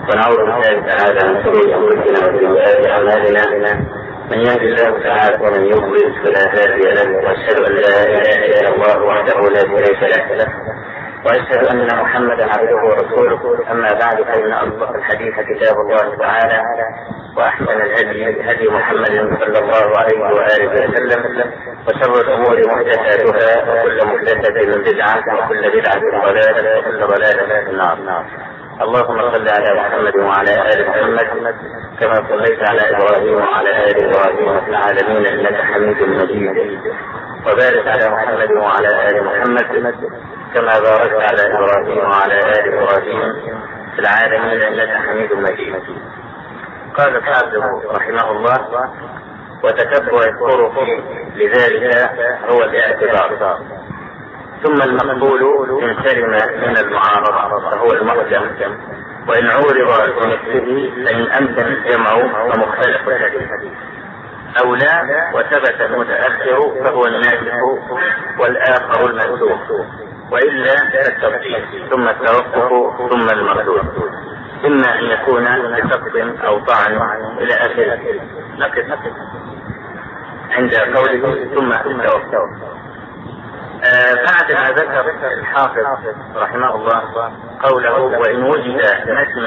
ونعوذ بالله تعالى من شرور انفسنا وسيئات اعمالنا، من يهد الله تعالى ومن يضلل فلا هادي له، واشهد ان لا اله الا الله وحده لا شريك له، واشهد ان محمدا عبده ورسوله. اما بعد، فان اصدق الحديث كتاب الله تعالى، واحسن الهدي هدي محمد صلى الله عليه واله وسلم، وشر الامور محدثاتها، وكل محدثه بدعه، وكل بدعه ضلاله، وكل ضلاله في النار. اللهم صل على محمد وعلى ال محمد كما صليت على ابراهيم وعلى ال ابراهيم في العالمين انك حميد مجيد، وبارك على محمد وعلى ال محمد كما باركت على ابراهيم وعلى ال ابراهيم في العالمين انك حميد مجيد. قال الحافظ رحمه الله: وتتبع الطرق لذلك هو الاعتبار. ثم المقبول إن سلم من المعارضة فهو المقدم، وإن عورض بنفسه فإن أمكن الجمع فمختلف الحديث، أو لا وثبت المتأخر فهو الناسخ والآخر المنسوخ، وإلا فالتفصيل ثم التوقف ثم المردود، إما أن يكون بسقط أو طعن إلى آخره. نقف عند قوله ثم التوقف. بعد ما ذكر الحافظ رحمه الله قوله: وإن وجد متنا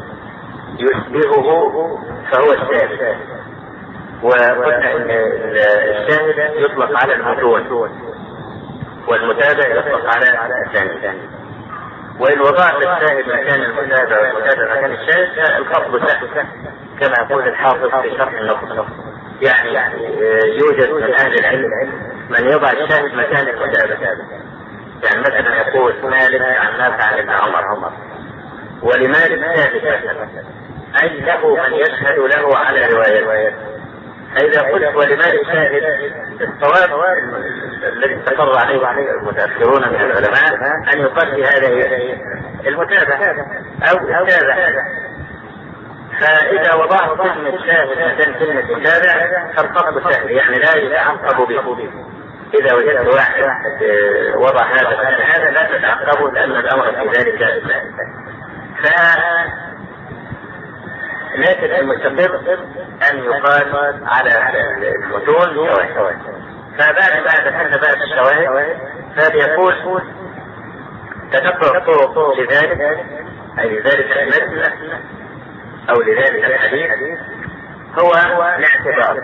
يشبهه فهو الشاهد. وقلنا إن الشاهد يطلق على المتون، والمتابع يطلق على الثاني. وإن وضعت الشاهد مكان المتابع والمتابع مكان الشاهد الخفض سهل، كما يقول الحافظ في شرح النص. يعني يوجد من أهل العلم من يضع الشاهد مكان المتابع، يعني مثلا يقول مالك عن نافع عن ابن عمر، ولمالك شاهد أي له من يشهد له على روايته. فإذا قلت ولمالك شاهد، الصواب الذي استقر عليه المتأخرون من العلماء أن يقال في هذا المتابع أو التابع. فإذا وضعت كلمة شاهد مكان كلمة متابع فالقصد سهل، يعني لا يتعقب به. إذا وجدت واحد وضع هذا مكان هذا لا تتعقبه، لأن الأمر في ذلك سهل. لكن المستقر أن يقال على المتون شواهد. فبعد الشواهد فبيقول: تتبع الطرق لذلك، أي لذلك المتن أو لذلك الحديث، هو الاعتبار.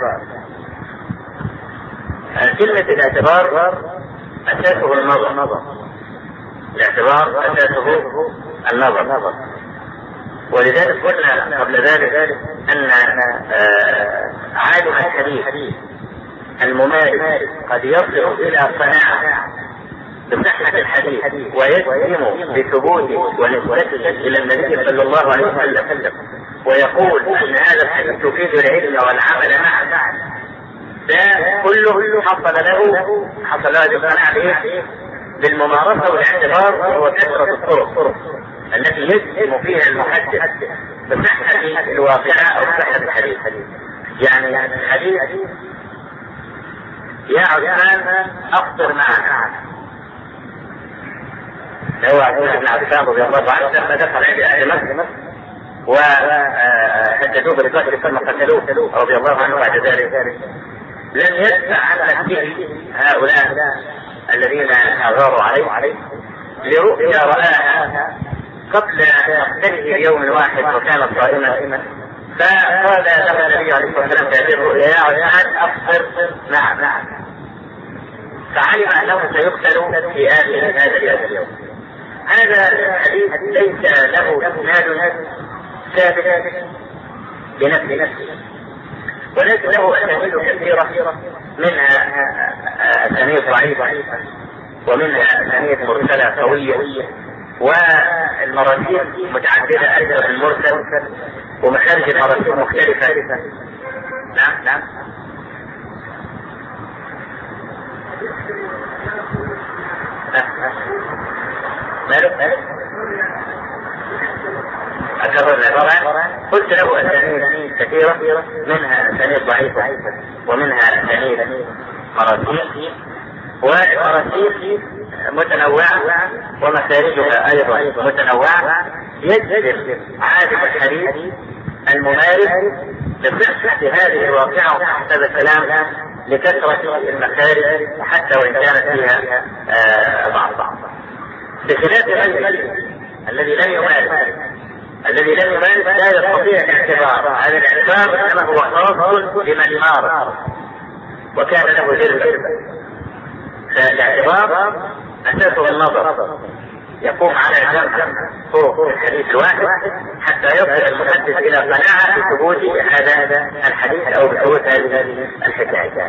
كلمة الاعتبار أساسه النظر. الاعتبار أساسه النظر. ولذلك قلنا قبل ذلك أن عالم الحديث الممارس قد يصل إلى قناعة بصحة الحديث ويجزم بثبوته ونسبته إلى النبي صلى الله عليه وسلم، ويقول أن هذا الحديث يفيد العلم والعمل معا. ده كله حصل له هذه القناعة بالممارسة والاعتبار، وهو كثرة الطرق التي يجزم فيها المحدث بصحة الواقعة أو صحة الحديث. يعني الحديث: يا عثمان أفطر معنا. هو عثمان بن عفان رضي الله عنه لما دخل عند أهل مكة وهددوه بالقتل ثم قتلوه رضي الله عنه، بعد ذلك لم يدفع عن نفسه هؤلاء الذين أغاروا عليه لرؤيا رآها قبل مقتله بيوم واحد وكان صائما. فقال له النبي عليه الصلاة والسلام في هذه الرؤيا: يا عثمان أفطر معنا. فعلم أنه سيقتل في آخر هذا اليوم. هذا الحديث ليس له إسناد ثابت بنفسه، ولكن له أسانيد كثيرة، منها أسانيد ضعيفة، ومنها أسانيد مرسلة قوية، والمراسيل متعددة أيضا المرسل، ومخارج المراسيل مختلفة. نعم. مالك أكرر طبعا. قلت له أسانيد كثيرة، منها أسانيد ضعيفة، ومنها أسانيد مراسيل، والمراسيل متنوعة ومخارجها أيضا متنوعة، يجذب عالم الحديث الممارس لصحة هذه الواقعة وصحة هذا الكلام لكثرة المخارج حتى وإن كانت فيها بعض، بخلاف الذي لم يمارس لا يستطيع الاعتبار. هذا الاعتبار انما هو خاص لمن مارس وكان له ذرة. فالاعتبار اساسه النظر، يقوم على جمع طرق الحديث الواحد حتى يصل المحدث الى قناعة بثبوت هذا الحديث او بثبوت هذه الحكاية.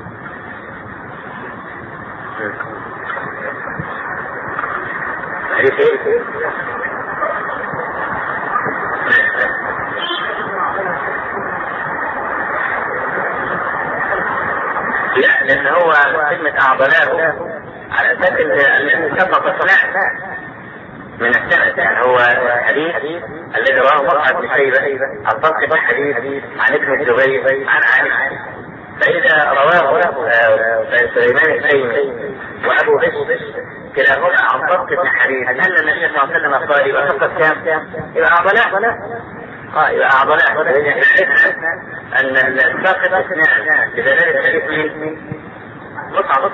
لأن هو كلمة أعضلاه على أساس أن سقط صناعة من السند. يعني هو الحديث الذي رواه مصعب بن شيبة عن طلق الحديث عن ابن الزبير عن علي، فإذا رواه سليمان التيمي وأبو بشر كلاهما عن طلق الحديث أن النبي صلى الله عليه وسلم قال يبقى سقط كام؟ يبقى أعضلاه. يبقى أعضلاه. أن الساقط اثنان بدلالة الحديث من مصعب.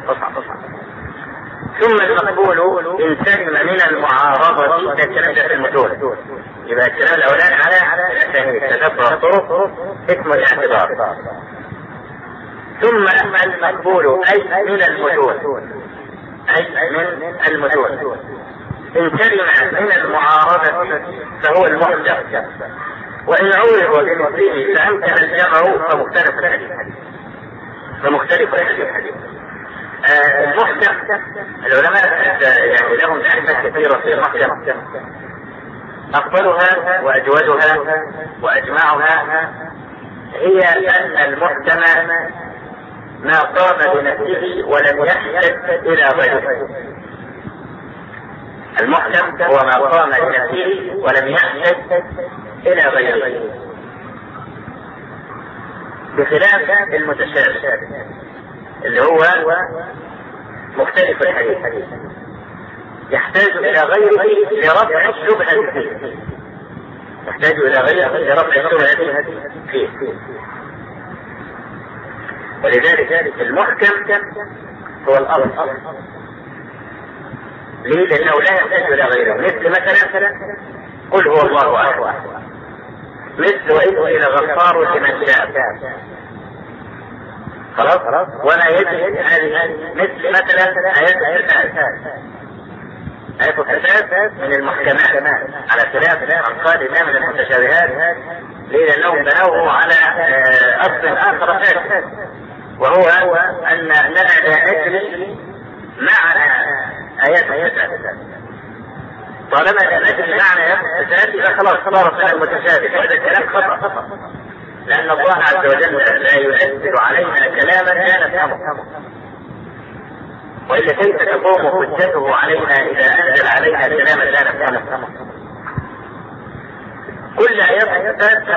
ثم المقبول إن سلم من المعارضة كالكلام في المتون. يبقى الكلام الأولاني على الأسانيد تتبع الطرق اسم الاعتبار. ثم المقبول أي من المتون إن سلم من المعارضة فهو المحدث، وإن عوض بمثله فأمكن الجمع فمختلف الحديث. المحكم العلماء يعني لهم تعريفات كثيرة في المحكم، أفضلها وأجودها وأجمعها هي أن المحكم ما قام بنفسه ولم يحتج إلى غيره. المحكم هو ما قام بنفسه ولم يحتج إلى غيره، بخلاف المتشابه اللي هو مختلف الحديث يحتاج إلى غيره لرفع الشبهة فيه. ولذلك المحكم هو الأصل. ليه؟ لأنه لا يحتاج إلى غيره. مثل مثلا قل هو الله أحد، مثل وإذ إلى غفار لمن شاء، خلاص. ولا يجب هذه مثل مثلا آيات الصفات من المحكمات على خلاف من قال إنها من المتشابهات. ليه؟ لأنهم بنوه على أصل آخر فاسد، وهو أن لا نجري مع آيات الصفات. طالما لا نجري معنى آيات الصفات يبقى خلاص صار المتشابه. هذا الكلام خطأ، لأن الله عز وجل لا يؤثر علينا كلاما لا نفهمه، وإلا كيف تقوم حجته علينا إذا أنزل علينا كلاما لا نفهمه؟ كل آيات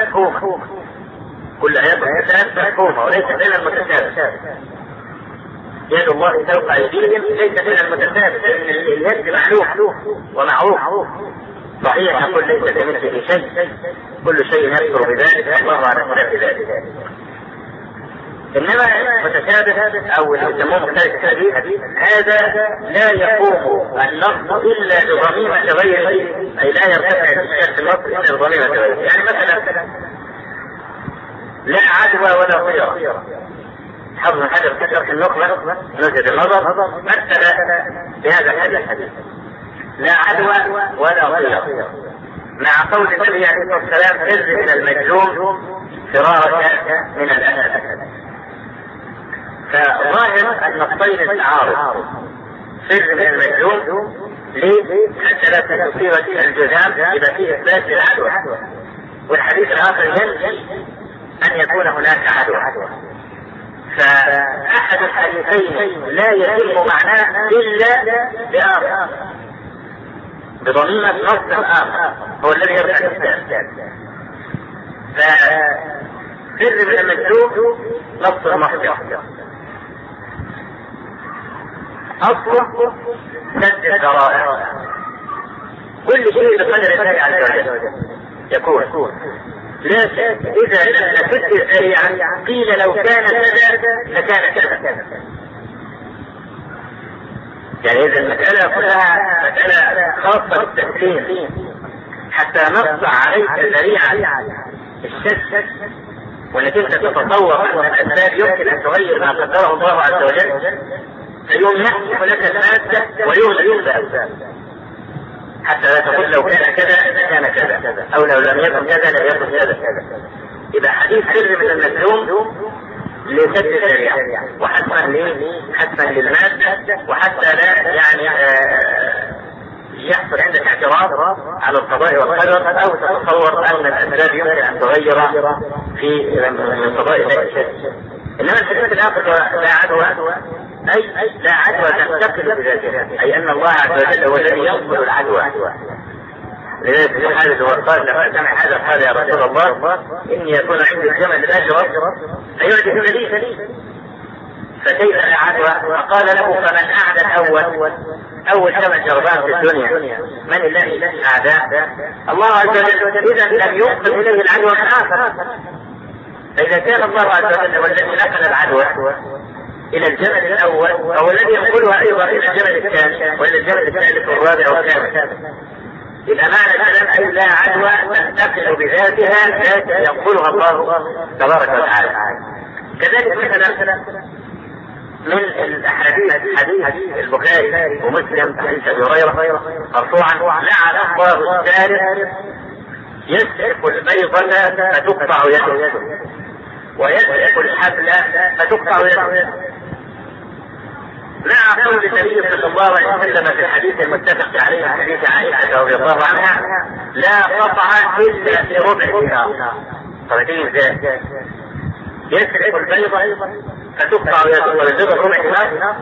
مفهومة وليس بين المتشابه. يد الله فوق أيديهم ليس بين المتشابه، لأن اليد معلوم ومعروف. صحيح نقول ليس كمثله شيء، كل شيء يذكر بذلك، الله على خلاف ذلك. إنما متشابه أو يسموه مختلف الحديث هذا لا يقوم النص إلا بضميمة غيره، أي لا يرتفع في النص إلا بضميمة غيره. يعني مثلا لا عدوى ولا طيرة، حفظ حجر كثرة النخبة نزل النظر مثل بهذا الحديث لا عدوى ولا طيرة، مع قول النبي عليه الصلاة والسلام فر من المجذوم فرارك من الأسد. فظاهر أن الطير تعارض، فر من المجذوم ليه؟ حتى لا تصيب الجذام إذا فيه إثبات للعدوى، والحديث الآخر ينفي أن يكون هناك عدوى. فأحد الحديثين لا يتم معناه إلا بآخر، بضميمة نص آخر هو الذي يرفع الإثبات. ففر من المجذوم نص المحجر، أصله سد الذرائع، كل شيء بقدر الله عز وجل يكون. لكن إذا لم نفكر سريعا قيل لو كان كذا لكان كذا. يعني إذا المسألة كلها مسألة خاصة بالتسليم حتى نص عليك سريعا الشك، وانك انت تتصور ان الاسباب يمكن ان تغير ما قدره الله عز وجل، فيوم يحكم لك المادة ويغلق الاسباب حتى لا تقول لو كان كذا لكان كذا، او لو لم يكن كذا لم يكن كذا. اذا حديث سر من المسلوم لسد الشريعة وحتما للمادة، وحتى لا يعني يحصل عندك اعتراض على القضاء والقدر، او تتصور ان الاسباب يمكن ان تغير في من قضاء الله الشيء. انما الحديث الاخر لا عدوى، اي لا عدوى تنتقل بذاتها، اي ان الله عز وجل هو الذي ينقل العدوى. لذلك في حادث وقال لما سمع هذا قال يا رسول الله اني يكون عندي الجمل الاشرف فيعجب لي، فكيف لا عدوى؟ فقال له فمن اعدى اول جمل شربان في الدنيا من الله اعداء الله عز وجل، اذا لم ينقل اليه العدوى من اخر. فاذا كان الله عز وجل هو الذي نقل العدوى الى الجمل الاول، او الذي ينقلها ايضا الى الجمل الثاني والى الجمل الثالث والرابع والخامس، إذا معنى الكلام أي لا عدوى تنتقل بذاتها ذات ينقلها الله تبارك وتعالى. كذلك مثلا من الأحاديث حديث البخاري ومسلم حديث أبي هريرة مرفوعا لعن الله السارق يسرق البيضة فتقطع يده ويسرق الحبل فتقطع يده، مع قول النبي صلى الله عليه وسلم في الحديث المتفق عليه حديث عائشة رضي الله عنها لا قطع إلا في ربع دينار. طبعا ازاي؟ يسرق البيضة فتقطع يده ربع دينار،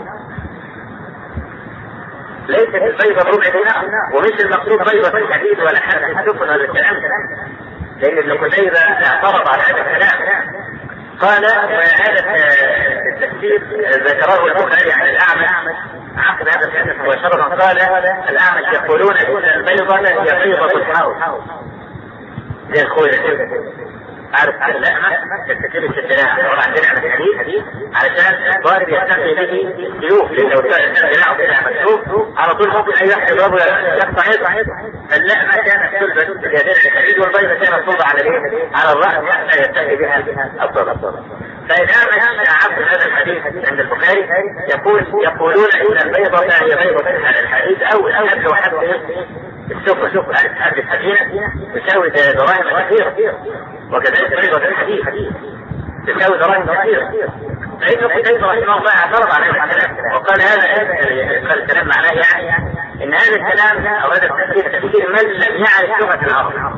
ليست البيضة بربع دينار، ومش المقصود بيضة الحديد ولا حرف السفن ولا الكلام، لأن ابن قتيبة اعترض على هذا الكلام. قال وهذا التفسير ذكره البخاري عن الأعمش عقد هذا الحديث مباشرة. قال الأعمش يقولون إن البيضة هي بيضة الحوض زي الخوذة، عارف اللحمة تستكيل الشتلاء طبعا عندنا الحديث علشان الضارب يستقي به سيوف، لأنه الشتلاء وكذا مكتوب على طول ممكن أي واحد يضربه يقطع يده. فاللحمة كانت تلبس بيدين الحديد والبيضة كانت توضع على الرأس حتى يستقي بها الضرب. فالآن عبد هذا الحديث عند البخاري يقولون إن البيضة هي بيضة الحديد أو الحبل وحبل السفن، حبل السفينة تساوي دراهم كثيرة، وكذلك بيضة الحديد تساوي دراهم كثيرة. فإن قتيبة رحمه الله اعترض على هذا الكلام وقال قال الكلام معناه يعني إن هذا الكلام أو هذا التفسير من لم يعرف لغة العرب،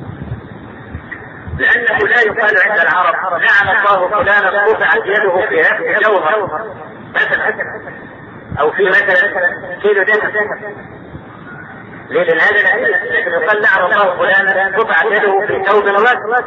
لأنه لا يقال عند العرب لعن الله فلانا قطعت يده في نفس جوهر مثلا، أو في مثلا كيلو ذهب، ليه؟ لأن هذا لكن يقال لعن الله فلانا قطعت يده في ثوب الرجل،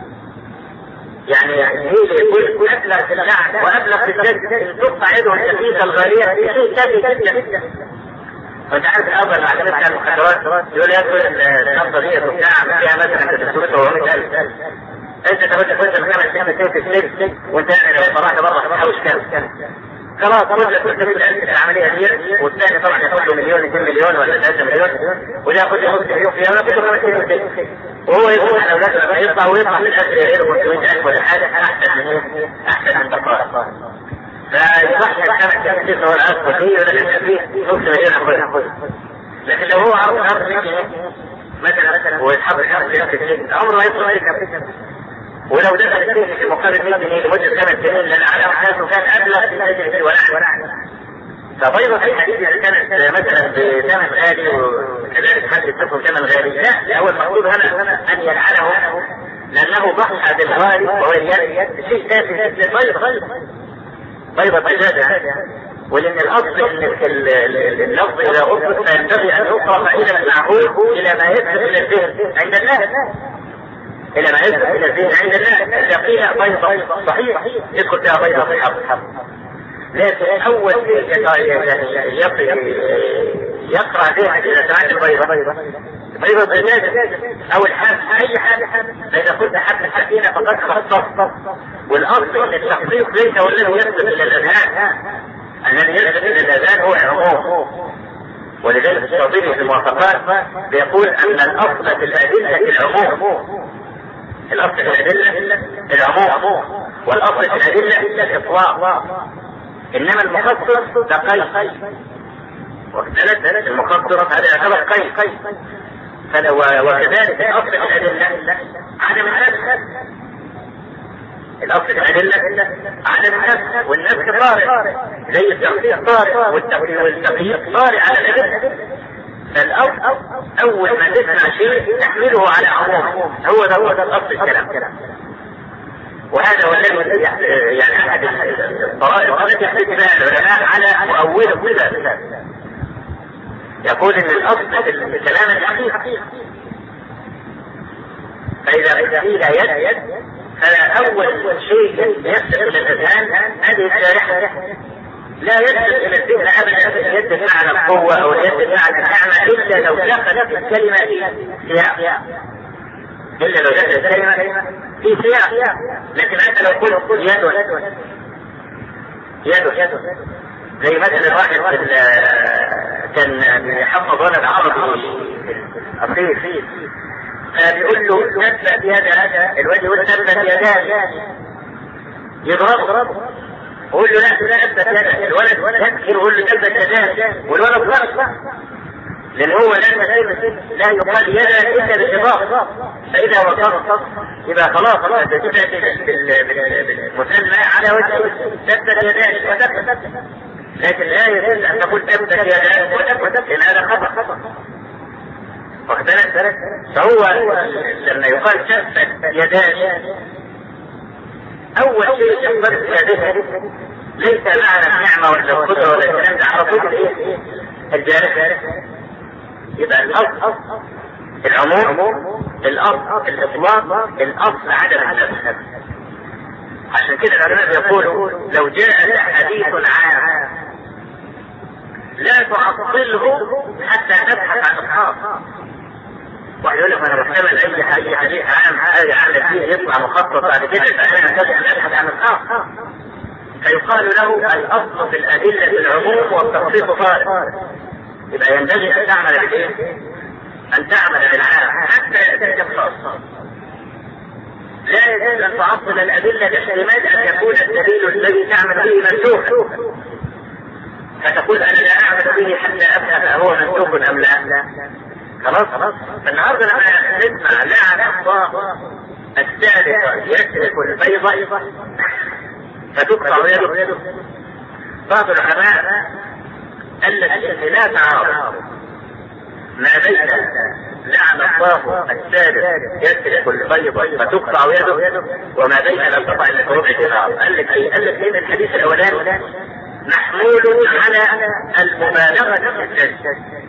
يعني هي يقول أبلغ في اللعن وأبلغ في الجد إن تقطع يده الخفيفة الغالية في شيء تافه جدا. وانت عارف الأول مع كلمة المخدرات يقول يدخل الشنطة دي وبتاع فيها مثلا 300,000 انت تاخد كنت بخمس سنين في السجن وانت لو طلعت بره تحوش كام خلاص كل 300,000 العملية دي، والثاني طبعا ياخد له مليون 2 مليون ولا 3 مليون، وده ياخد له نص مليون فيها ولا كله 5 سنين، وهو يقول على اولاده يطلع ويطلع من الاخر يغير 500,000 ولا حاجة احسن من بقاء. فيصح السمع كثير هو الأصل فيه ولكن فيه نص مليون أخذ، لكن لو هو عرض مثلا ويتحضر في السجن عمره ما يصل عليك، ولو دخل السجن في مقابل 100 جنيه لمدة 8 سنين لأن على أحداثه كان أبلغ في السجن ولعن. فبيضة الحديث اللي كانت مثلا بثمن غالي وكذلك حد يتفق ثمن غالي، لا هو المقصود هنا أن يلعنه لأنه ضحى بالغالي وهو اليد شيء تافه بيضة بجادة، ولأن الأصل أن اللفظ إذا أطلق فينبغي أن يقرأ إلى المعقول إلى ما يدخل إلى الذهن عند الناس، إلى ما يدخل إلى الذهن عند الناس. إذا قيل بيضة صحيح يدخل فيها بيضة في الحق، لكن أول شيء يقرأ بها إذا سمعت البيضة الزجاجة أو الحب أي حاجة، فإذا قلت حب السكينة فقد خصصت. والأصل أن التخصيص ليس والذي يثبت إلى الأذهان، الذي يثبت إلى الأذهان هو العموم. ولذلك الشاطبي في الموافقات بيقول أن الأصل في الأدلة العموم، الأصل في الأدلة العموم، والأصل في الأدلة الإطلاق، إنما المخصص ده قيد، وكذلك المخصص هذا يعتبر قيد. وكذلك الأصل في الأدلة عدم النسخ، الأصل في الأدلة عدم النسخ، والنسخ طارئ زي التخصيص طارئ والتقييد طارئ على الأدلة. فالأصل أول ما تسمع شيء تحمله على عموم، هو ده الأصل الكلام. وهذا هو الذي يعني أحد الطرائق التي يحتج بها العلماء على مؤوله كذا، يقول إن الأصل في الكلام الحقيقي، فإذا قيل يد فأول شيء يصل إلى الأذهان هذه الجارحة، لا يصل إلى الذهن أبدا يد بمعنى القوة أو يد بمعنى النعمة إلا لو دخلت الكلمة في سياق، إلا لو دخلت الكلمة في سياق. لكن أنت لو قلت يد زي مثلا واحد كان يحفظ ولد عربي أصيل، فبيقول له تثبت يدك، الواد يقول تثبت يدك، يضربه، يقول له لا تثبت يدك، الولد يذكر يقول له تثبت يدك، والولد ضرب، لأن هو لا يقال يدك إلا بالإضافة، فإذا وقفت يبقى خلاص بالمسمى على وجه تثبت يدك وتثبت. لكن لا يجوز أن تقول تثبت يدك وتثبت، لأن هذا خطأ. واختلف، فهو لما يقال تثبت يدان أول شيء يقبل يده ليس معنى النعمة ولا القدرة ولا الكلام ده، على طول إيه الجارح. يبقى الأصل العموم، الأصل الإطلاق، الأصل عدم النسخ. عشان كده العلماء يقولوا لو جاء حديث عام لا تعطله حتى تبحث عن الخاص. واحد يقول لك انا محتمل اي حديث عام حاجه عامله فيه يطلع مخصص بعد كده، فانا محتاج ان ابحث عن الخاص. فيقال له الاصل في الادله العموم والتخصيص طارئ. يبقى ينبغي ان تعمل بالايه؟ ان تعمل بالعام حتى ياتيك الخاص. لا يجوز ان تعطل الادله باحتمال ان يكون الدليل الذي تعمل به منسوخا، فتقول انا لا اعمل به حتى ابحث هو منسوخ ام لا. خلاص. فالنهارده لما نسمع لعن الله السابقه يسرق البيضه فتقطع يده، بعض العلماء قال لك لا تعارض ما بين لعن الله السابق يسرق البيضه فتقطع يده وما بين لا تقطع الا بربع دينار. قال لك ان الحديث الاولاني محمول على المبالغه في الزجر،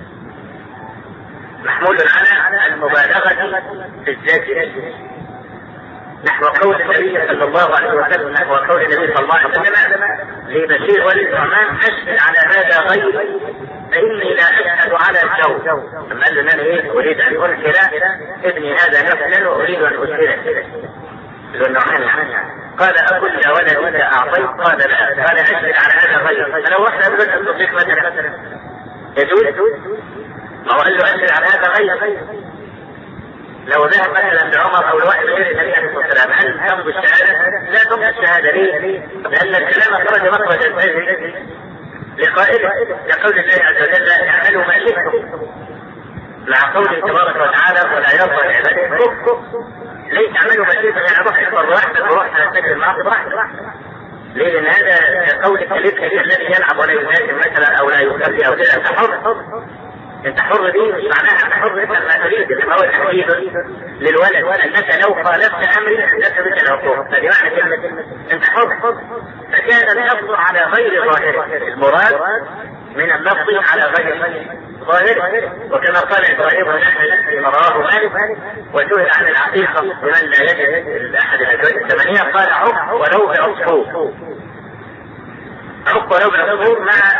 محمول على المبالغة في الزجر، نحو قول النبي صلى الله عليه وسلم، نحو قول النبي صلى الله عليه وسلم لبشير والنعمان أشهد على هذا غيري فإني لا أشهد على الجو. ثم قال له أنا أريد أن أرسل ابني هذا نفلا وأريد أن أرسله. النعمان قال أقول يا ولدي أعطيت؟ قال لا. قال أشهد على هذا غيري. فلو واحد أبدا تصديق مثلا يجوز؟ ما هو قال له أشهد على هذا غير. لو ذهب مثلا لعمر أو لواحد غير النبي عليه الصلاة والسلام هل تمضي الشهادة؟ لا تمضي الشهادة. ليه؟ لأن الكلام خرج مخرج الفجر لقائله، لقول الله عز وجل اعملوا ما شئتم، مع قوله تبارك وتعالى ولا يرضى لعباده الكفر. ليس اعملوا ما شئتم يعني روح احفظ واحد وروح تسجل المعاصي براحتك. ليه؟ لأن هذا قول الكبير الذي يلعب ولا يهاجم مثلا أو لا يكفي أو كذا. أنت حر، انت حر دي مش معناها انت حر افعل ما تريد، اللي هو تحديد للولد انك لو خالفت امري احدثت بك العقوبه. فدي معنى كلمه انت حر. فكان اللفظ على غير ظاهره، المراد من اللفظ على غير ظاهره. وكما قال ابراهيم ونحن فيما رواه مالك وسئل عن العقيقه لمن لا يجد احد الازواج الثمانيه قال عق ولو بعصفور، عق ولو بعصفور مع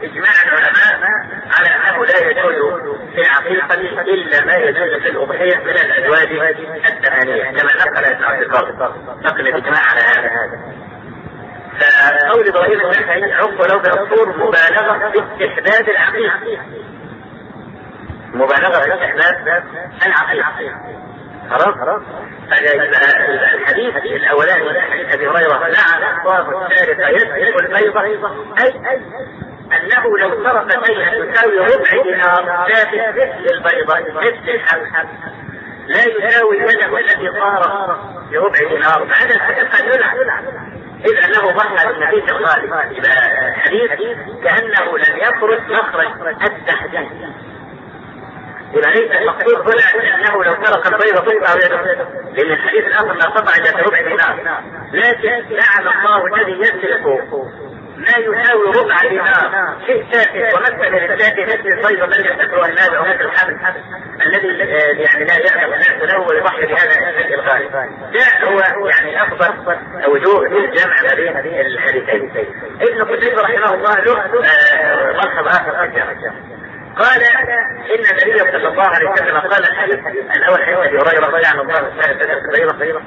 إجماع العلماء على أنه لا يجوز في العقيقة إلا ما يجوز في الأضحية من الأزواج الثمانية كما نقل ابن عبد البر، نقل الإجماع على هذا. فقول إبراهيم النخعي عق لو بالأصول مبالغة في استحباب العقيقة، مبالغة في استحباب العقيقة. خلاص. الحديث الأولاني حديث أبي هريرة لعن الله السارق يسرق البيضة، أي أنه لو سرق شيئا يساوي ربع دينار ثابت للبيضة مثل الحب لا يساوي الوجه الذي صار بربع دينار بعد الحقيقة يلعن، إذ أنه ضحى بالنبي صلى الله عليه وسلم. يبقى الحديث كأنه لم يخرج مخرج التحديد، إذا ليس المقصود هنا أنه لو سرق البيضة تقطع يده، لأن الحديث الآخر لا قطع إلا بربع دينار، لكن لعن الله الذي يسرق ما يساوي ربع دينار شيء تافه، ومثل للتافه مثل البيضة الذي يستكره الناس أو مثل الحبل الذي يعني لا يعلم الناس له ويضحي بهذا الإلغاء. ده هو يعني أفضل وجوه الجمع بين الحديثين. ابن قتيبة رحمه الله له ملحظ آخر في الجمع، قال إن النبي صلى الله عليه وسلم قال الحديث الأول حديث أبي هريرة رضي الله عنه قال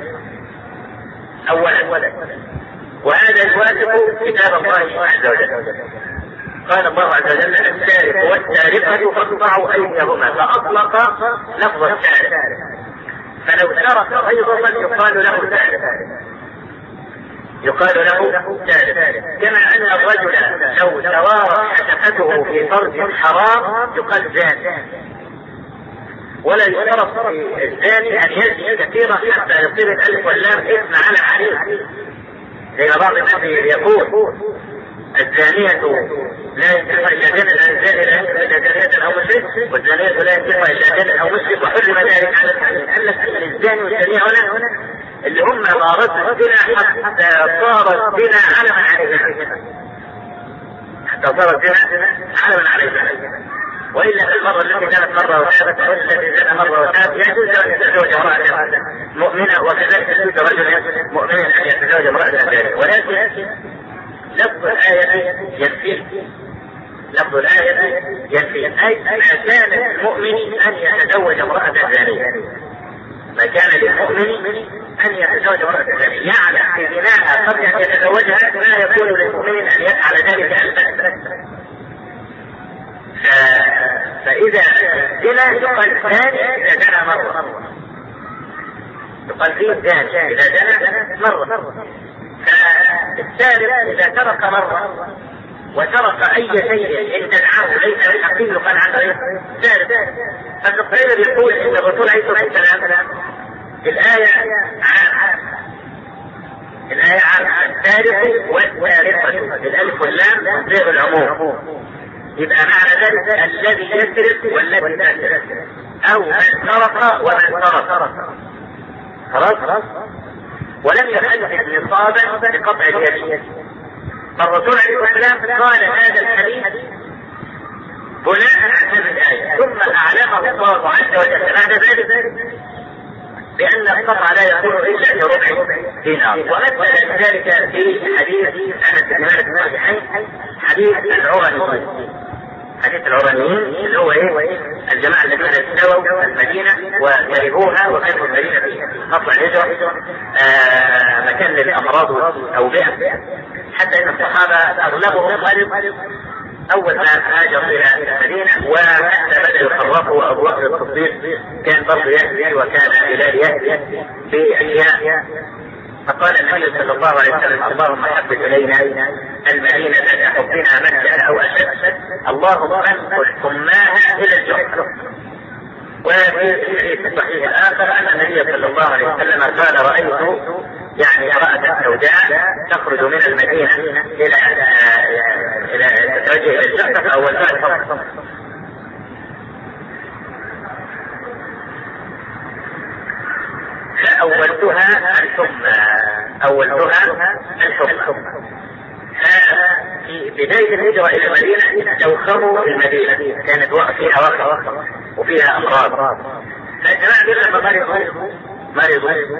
أولا وهذا يوافق كتاب الله عز وجل. قال الله عز وجل السارق والسارقة فاقطعوا أيديهما، فأطلق لفظ السارق، فلو سرق أيضا يقال له سارق، كما أن الرجل لو توارى حشفته في فرج حرام يقال زاني، ولا يشترط في الزاني أن يزني كثيرا حتى يصير الألف واللام اسم على عليه، زي بعض الناس يقول الزانية لا ينكح إلا زنا، الزاني لا ينكح إلا زانية أو مشرك، والزانية لا ينكح إلا زنا أو مشرك، وحرم ذلك على الحديث. قال لك الزاني والزانية هنا اللي هم مارسوا الزنا حتى صار الزنا علما عليها، وإلا في المرة التي كانت مرة وثابت أو التي زنى مرة وثابت يجوز أن يتزوج امرأة مؤمنة، وكذلك يجوز رجل مؤمن أن يتزوج امرأة ثانية، ولكن لفظ الآية ينفي أي ما كان للمؤمن أن يتزوج امرأة ثانية، ما كان للمؤمن أن يتزوج امرأة ثانية، يعلم في بناءها قبل أن يتزوجها ما يكون للمؤمن أن يفعل ذلك البتة. فإذا زنا يقال ثاني إذا زنى مرة، يقال فيه ثاني إذا زنى مرة. فالثالث إذا سرق مرة وسرق أي شيء ادعاه ليس بالحق يقال عنه ثالث. فالتقرير يقول إن الرسول عليه الصلاة والسلام الآية عن الثالث والثالثة بالألف واللام غير العموم، يبقى معنى ذلك الذي يسرق والذي لا يسرق، أو من سرق ومن سرق. خلاص. ولم يحدث نصابا لقطع اليد. فالرسول عليه السلام قال هذا الحديث بناء على هذه الآية، ثم أعلمه الله عز وجل بعد ذلك بأن القطع لا يكون إلا بربع دينار. ومثل ذلك في حديث أنس بن مالك الصحيحين، حديث العرانيين اللي هو الجماعة الذين استووا المدينة وجربوها وكانوا المدينة في قطع الهجرة مكان للأمراض والأوبئة، حتى أن الصحابة أغلبهم أول ما هاجر إلى المدينة وحتى بدأوا يخرفوا أبو بكر الصديق كان برضه يهدي وكان بلال يهدي بأشياء. فقال النبي صلى الله عليه وسلم اللهم حبب إلينا المدينة كحبنا مكة أو أشد، اللهم انقل حماها إلى الجحر. وفي الصحيح الآخر أن النبي صلى الله عليه وسلم قال رأيت امرأة سوداء تخرج من المدينة إلى تتوجه إلى الجحر أو الفاتحة. فأولتها الحمى. في بداية الهجرة إلى المدينة توخموا المدينة، كانت فيها وقت وفيها أمراض، فالجماعة لما مرضوا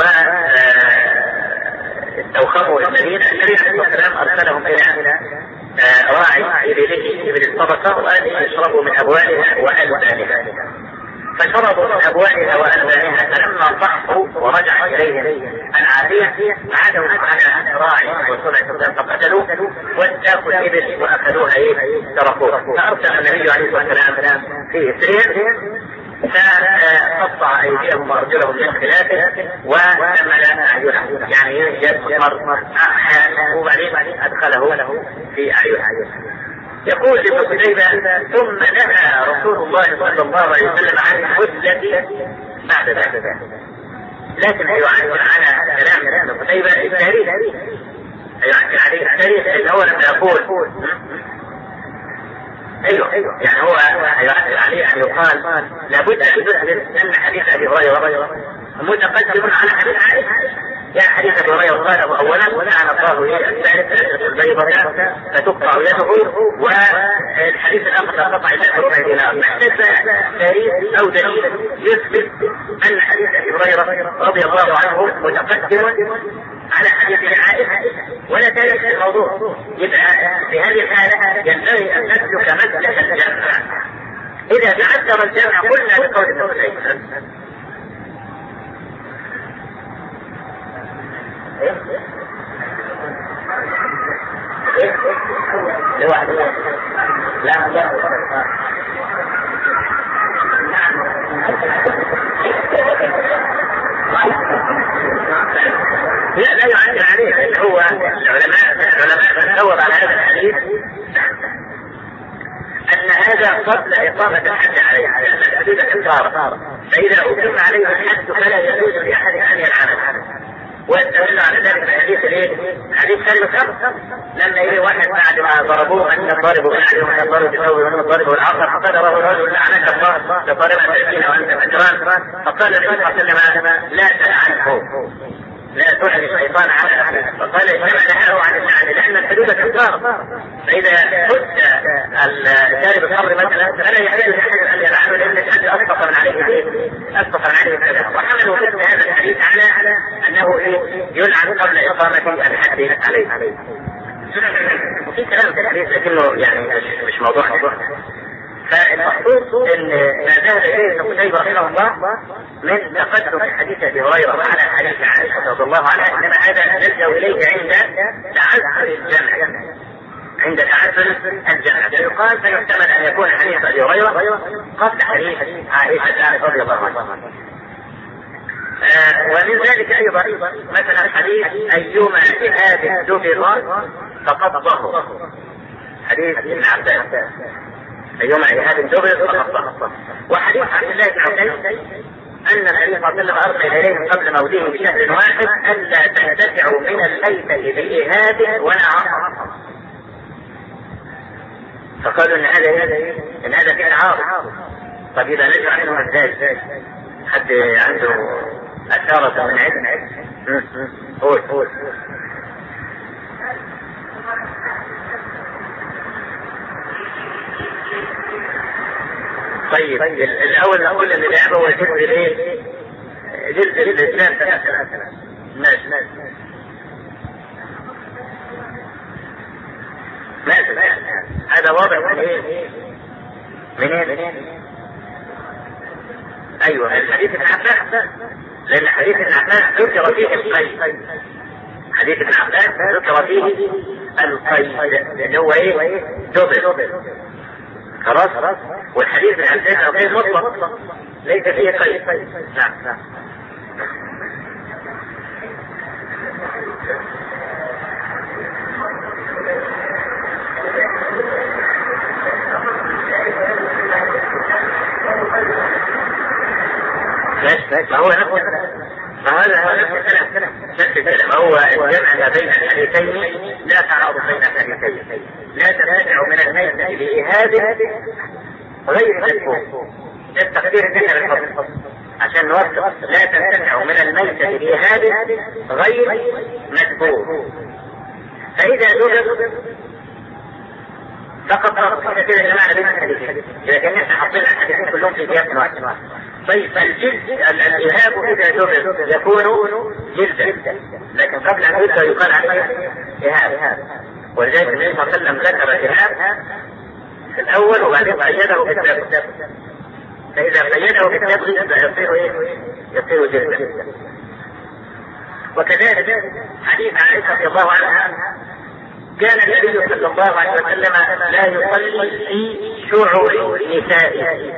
واستوخموا المدينة، النبي عليه الصلاة والسلام أرسلهم إلى راعي إبل الصدقة وأن يشربوا من أبوالها وألبانها، فشربوا من أبوالها وألبانها، فلما ضعفوا ورجع إليهم العافية عادوا على راعي وسمعة فقتلوه واستاقوا الإبل وأخذوها تركوها. فأرسل النبي عليه الصلاة والسلام في إسرهم فقطع أيديهم وأرجلهم من خلافه وشمل أعينهم، يعني يسمر أحيانا وبعدين أدخله في أعينهم. يقول ابن قتيبة: ثم نهى رسول الله صلى الله عليه وسلم عن الحدة بعد ذلك. لكن يعكر على كلام ابن قتيبة التاريخ، يعكر عليه التاريخ اللي هو لما يقول ايوه يعني هو يعكر عليه ان يقال لابد ان يثبت ان حديث ابي هريره متقدم على حديث عائشة. يا حديث ابي هريره قال اولا لعن الله الثالث البيضة فتقطع يده، والحديث الاخر قطع يده ربع دينار. محتاج تاريخ او دليل يثبت ان حديث ابي هريره رضي الله عنه متقدم على حديث عائشة ولا تاريخ في الموضوع. يبقى في هذه الحالة ينبغي ان نسلك مسلك الجمع. اذا تعذر الجمع قلنا بقول ابن لواحد لا يعلم عليه، لأن هو العلماء دور على هذا الحديث أن هذا قبل إقامة الحد عليه، لأن الحدود كفارة، فإذا أقيم عليه الحد فلا يجوز لأحد أن يلعنه. ويستدل على ذلك الحديث حديث سالم الخمر لما يجي واحد بعد ما ضربوه ان الضارب بالعلم وان الضارب بالثوب وان الضارب بالعصر فقال له الرجل لعنك الله لضربت الدين وانت فجران، فقال النبي صلى الله عليه وسلم لا تلعنه لا تلعن الشيطان على اهله، فقال انما نهاه عن اللعن لان الحدود كفاره، فاذا حد الشارب الخمر مثلا فلا يحتاج احد ان يلعنه لان الحد اسقط من عليه كذا. وحملوا مثل هذا الحديث على انه يلعن قبل اقامه الحد عليه. وفي كلام في الحديث لكنه يعني مش موضوع. فالمقصود ان ما ذهب اليه ابن قتيبة رحمه الله من تقدم حديث ابي هريره على حديث عائشة رضي الله عنها، انما هذا نلجا اليه عند تعذر الجمع. فيقال فيحتمل ان يكون حديث ابي هريره قبل حديث عائشة رضي الله عنها. ومن ذلك ايضا مثلا حديث ايما جهاد دبر فقبضه، حديث ابن عباس ايما جهاد دبر فقبضه. وحديث عبد الله بن عباس ان النبي صلى الله عليه وسلم ارسل اليهم قبل موته بشهر واحد الا تنتفعوا من الميتة باجهاد ولا عصر، فقالوا ان هذا فيه عارض. طب اذا نجمع منه ازاي؟ حد عنده أثارة من علم؟ قول. طيب الأول نقول إن اللعبة هو جزء الإسلام ثلاثة. ماشي. هذا واضح من ايه؟ ايوه الحديث ابن عباس، لان حديث ابن عباس ذكر فيه القيد. حديث ابن عباس ذكر فيه القيد اللي هو دبر. خلاص. والحديث ابن عباس غير مطلق ليس فيه قيد. نعم. فهو هذا نفس الكلام. هو الجمع ما بين الحديثين لا تعارض بين الحديثين. لا تنتفع من الميت بإهاب غير مدفوع. التقدير انتهى بالفضل عشان نوصل. لا تنتفع من الميت بإهاب غير مدفوع. فإذا دبر فقط كده يا جماعة بين الحديثين. إذا كان احنا حاطين الحديثين كلهم في سياق واحد. طيب الجلد الإهاب إذا دبر يكون جلدا، لكن قبل أن يدبر يقال عليه إهاب. ولذلك النبي صلى الله عليه وسلم ذكر الجهاد في الأول وبعدين قيده بالدبغ، فإذا قيده بالدبغ يصير جلدا. وكذلك حديث عائشة رضي الله عنها كان النبي صلى الله عليه وسلم لا يصلي في شعور نسائه،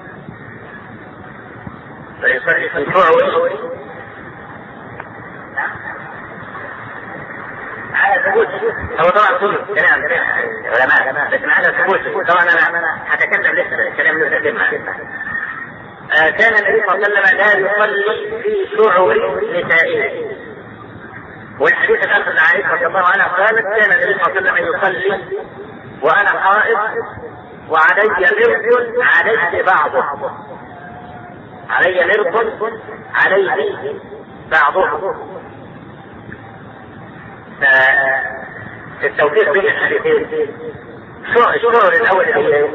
فيصلي في شعور على ثبوت. هو طبعا كل كلام علماء لكن على ثبوت. طبعا انا هتكلم لسه الكلام له كان النبي صلى الله عليه وسلم لا يصلي في شعور نسائه. والحديث الاخر عائشة رضي الله عنها قالت كان النبي صلى الله عليه وسلم يصلي وانا حائض وعلي مرض عليه بعضه، علي مرض عليه بعضه. في التوفيق بين الحديثين الشعور الاول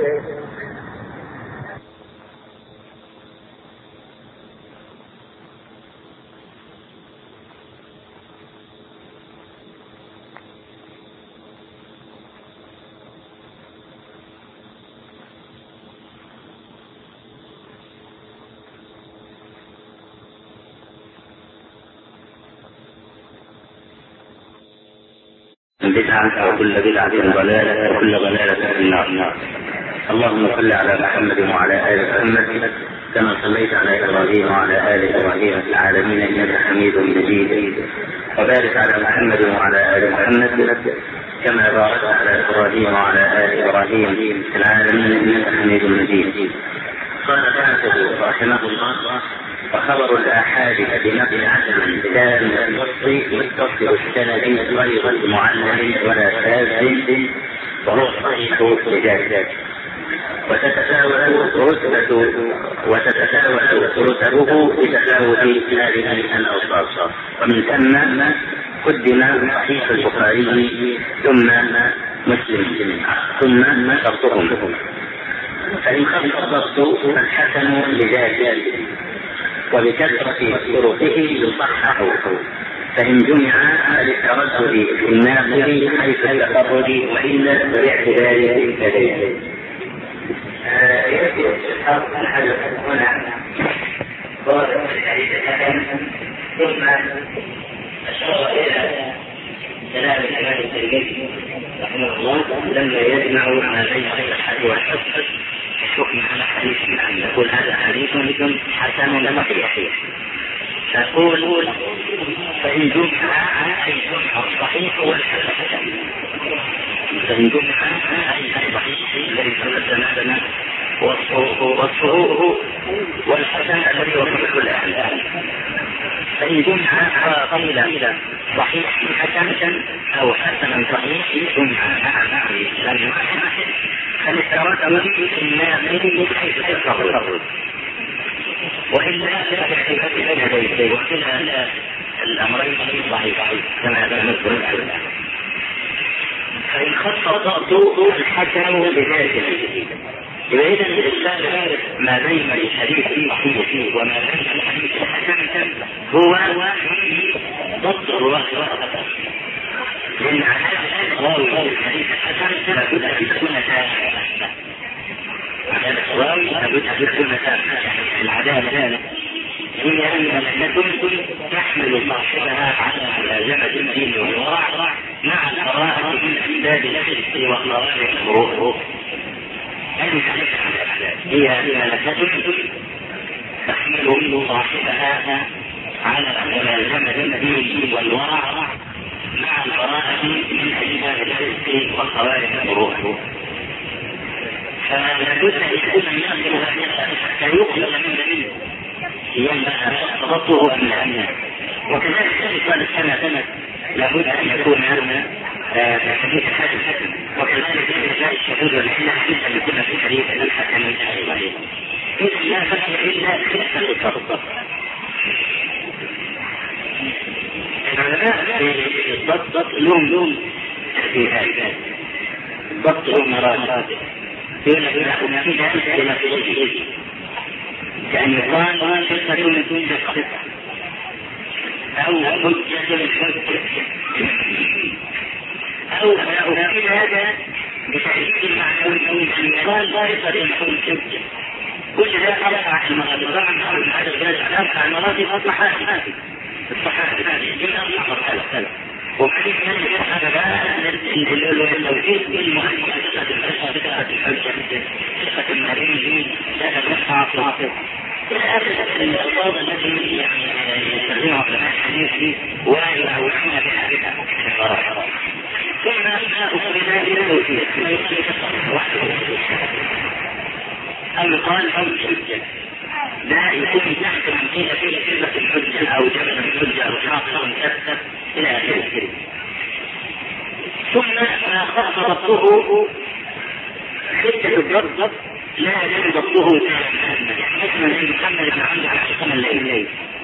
بدعة وكل بدعة ضلالة وكل ضلالة في النار. اللهم صل على محمد وعلى آل محمد كما صليت على إبراهيم وعلى آل إبراهيم في العالمين إنك حميد مجيد، وبارك على محمد وعلى آل محمد كما باركت على إبراهيم وعلى آل إبراهيم في العالمين إنك حميد مجيد. قال الحافظ رحمه الله: وخبر الآحاد بنقل عدل تام الوصف متصل السند غير معلل ولا شاذ وهو صحيح رجال، وتتفاوت رتبه بتفاوت هذه الأوصاف. ومن ثم قدم صحيح البخاري ثم مسلم ثم شرطهم، فإن خف الضبط فالحسن لذاته وبكثرة طرقه يصحح، فإن جمع للتردد في الناقل حيث التفرد وإلا بالاعتبار لديه. يأتي الشخص الحدث هنا ضابط الحديث الحسن ثم أشار إلى كلام الإمام الترمذي رحمه الله لما يجمع ما بين الصحة والحسن الحكم على حديث عن يقول هذا حديث حسن صحيح، تقول فإن جمع الصحيح والحسن، فإن جمع الصحيح الذي تقدم وصفه والحسن الذي وصفه الآن، فإن جمع قيل صحيح حسن أو حسن صحيح جمع لم واحد فللتردد في الناقل حيث التفرد وإلا بالاعتبار لديه، وكلا الأمرين ضعيف كما نذكر الآن. فإن خف الضبط الحسن بذاته، إذا الإنسان ما بين الحديث الصحيح وما بين الحديث الحسن هو ضبط الوصف، لأن راوي الحديث الحسن لابد أن يكون تابعا، الراوي لابد أن يكون تابعا. العدالة هي أنها تحمل صاحبها على ملازمة الدين والورع مع القراءة من أسباب الحس وقراءة المروء. هي ملكة تحمل صاحبها على ملازمة الدين والورع مع القراءة من أسباب الحس وقراءة المروء. فلابد أن يكون الناس حتى يقبل من دليل ينبغي تضبطه من الأمن. وكذلك قال السنة لابد أن يكون حديث حسن، وكذلك جاء الشهود والعلة أن يكون في حديث الحسن من أهل إذا لا فرق إلا خلافة الضبط. العلماء في الضبط لهم في هذا الضبط لهم مراتب، يقول لك نحن في ذلك لما في كأن يقال قصة من دون قصة أو حجة أو هذا بتأكيد المعنوي أن يقال ضاربة الحجة. كل ذلك يقع في المراتب. طبعا محمد بن حجر يقع المراتب الصحابي الجنة مرحلة. وبعدين كان هذا بقى التوحيد المهم ثقة الحجة ثقة المريض ثقة المحافظ إلى آخر الألفاظ التي يعني يستخدمها علماء الحديث ويعودون بها المراحل. ثم أخذ إلى التوحيد أو يقال حجة لا يكون تحت منزلة في كلمة الحجة أو جبل الحجة أو شاطئ مكثف إلى آخره. ثم خص ضبطه حدة الضبط لا يجب ضبطه تاما، مثل زي محمد بن عمرو على حكم الليل.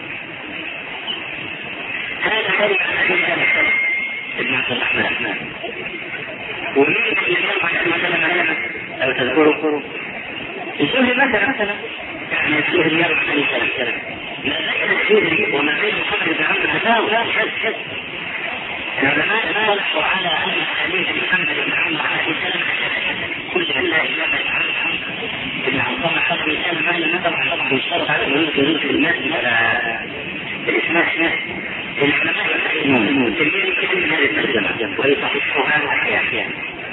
هذا كلمة حديث ابن عبد الرحمن. ومن يجمع مثلا أو تذكره الشهر مثلا يعني الشهر يرمى عليه السلام ما بين الشهر وما بين محمد بن عمرو تساوي حد. العلماء صلحوا على أن حديث محمد بن عمرو عليه السلام كل من لا إله إلا الله ابن عمرو حصل الإنسان ما لم طبعا يشترط على الوجود في الماء الإسماء. العلماء يحسنون تلميذ كثير من هذه الترجمة ويصححها أحيانا.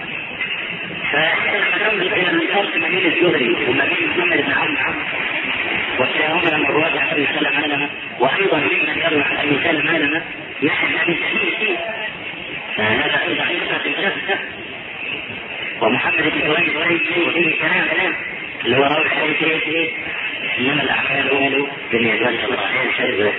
فالكلام بين الفرق ما بين الزهري وما بين محمد بن عمرو وكلاهما من رواه عن ابي سلمة وايضا ممن يروي عن ابي سلمة يحيى بن سعيد فهذا ايضا ثقة. ومحمد بن جريج فيه كلام اللي هو راوي الحديث انما الاعمال بالنيات والخير.